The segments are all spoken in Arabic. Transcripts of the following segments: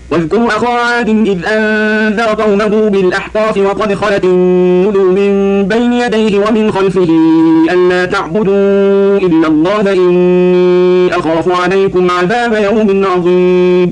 واذكر أخا عاد إذ أنذر قومه بالأحقاف وقد خلت النذر من بين يديه ومن خلفه ألا تعبدوا إلا الله إني أخاف عليكم عذاب يوم عظيم.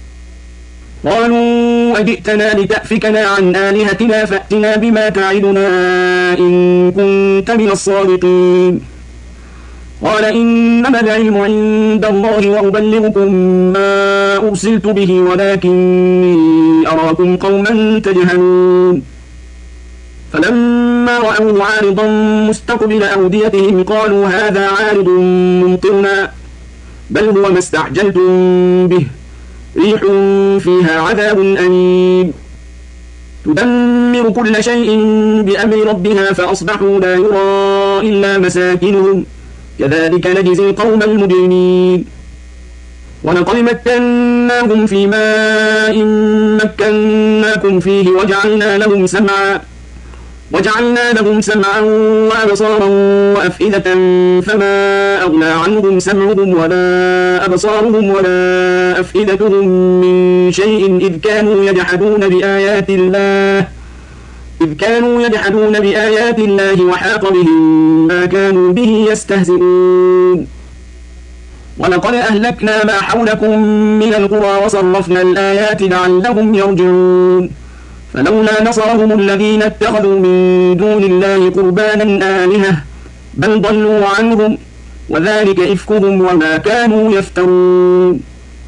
قالوا أجئتنا لتأفكنا عن آلهتنا فأتنا بما تعدنا إن كنت من الصادقين. قال إنما العلم عند الله وأبلغكم ما أرسلت به ولكني أراكم قوما تجهلون. فلما رأوه عارضا مستقبل أوديتهم قالوا هذا عارض ممطرنا بل هو ما استعجلتم به ريح فيها عذاب أليم تدمر كل شيء بأمر ربها فأصبحوا لا يرى إلا مساكنهم كذلك نجزي القوم المجرمين. ولقد مكناهم في ماء مكناكم فيه وجعلنا لهم سمعا وأبصارا وأفئدة فما أغنى عنهم سمعهم ولا أبصارهم ولا أفئدتهم من شيء إذ كانوا يجحدون بآيات الله وحاق بهم ما كانوا به يستهزئون. ولقد أهلكنا ما حولكم من القرى وصرفنا الآيات لعلهم يرجعون. فلولا نصرهم الذين اتخذوا من دون الله قربانا آلهة بل ضلوا عنهم وذلك إفكهم وما كانوا يفترون.